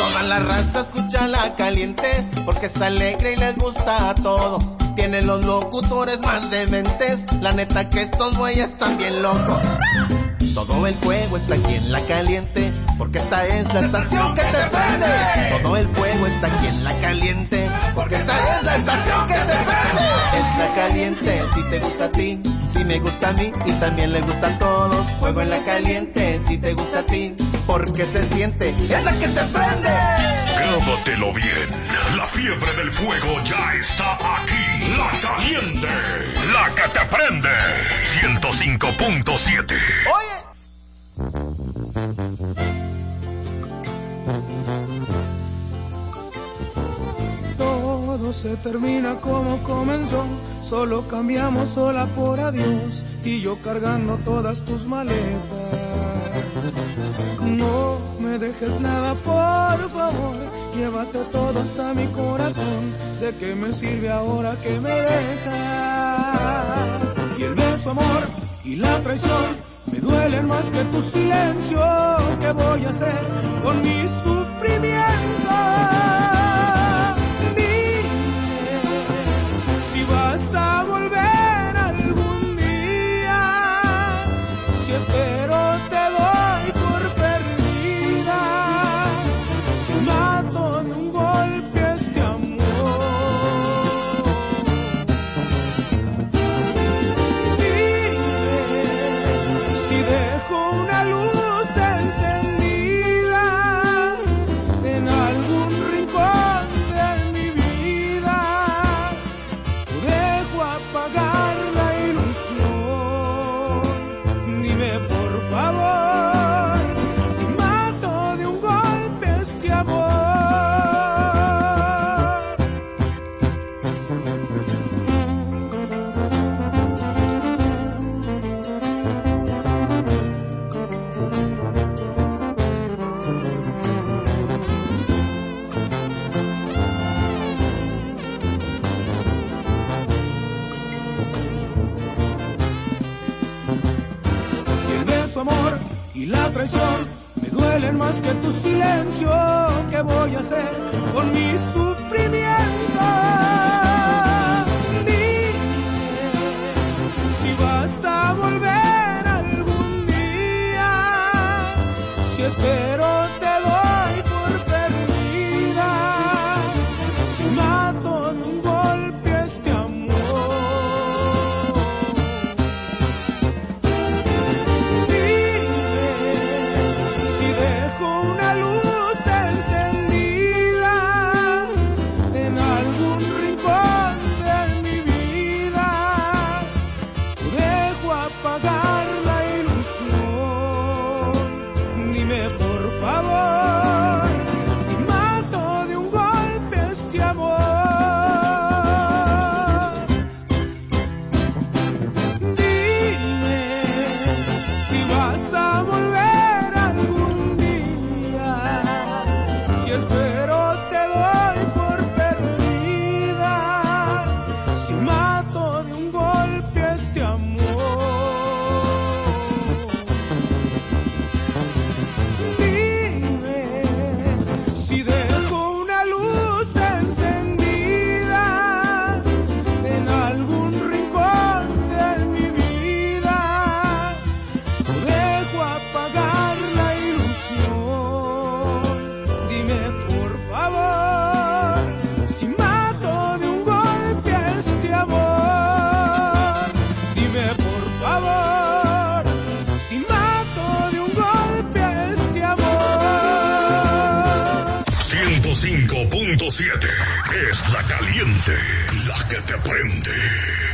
Toda la raza escucha La Caliente, porque está alegre y les gusta a todo. Tiene los locutores más dementes, la neta que estos güeyes están bien locos. Todo el fuego está aquí en La Caliente, porque esta es la estación que te prende. Todo el fuego está aquí en La Caliente, porque esta es la estación que te prende. Es La Caliente, si te gusta a ti, si me gusta a mí y también le gusta a todos. Fuego en La Caliente, si te gusta a ti, porque se siente, es la que te prende. Grábatelo bien, la fiebre del fuego ya está aquí. La Caliente, la que te prende. 105.7. Oye. Todo se termina como comenzó, solo cambiamos sola por adiós y yo cargando todas tus maletas. No me dejes nada, por favor, llévate todo hasta mi corazón. ¿De qué me sirve ahora que me dejas? Y el beso, amor, y la traición me duelen más que tu silencio. ¿Qué voy a hacer con mi sufrimiento? Dime si vas a volver algún día. Si espero te doy por perdida. Si mato de un golpe este amor. Dejo una luz encendida en algún rincón de mi vida. Dejo apagar la ilusión. Dime por favor si mato de un golpe este amor. Amor y la traición me duelen más que tu silencio. ¿Qué voy a hacer con mi sufrimiento? Dime si vas a volver algún día. Si espero te doy por perdida. Si mato de un golpe este amor. .7 es La Caliente, la que te prende.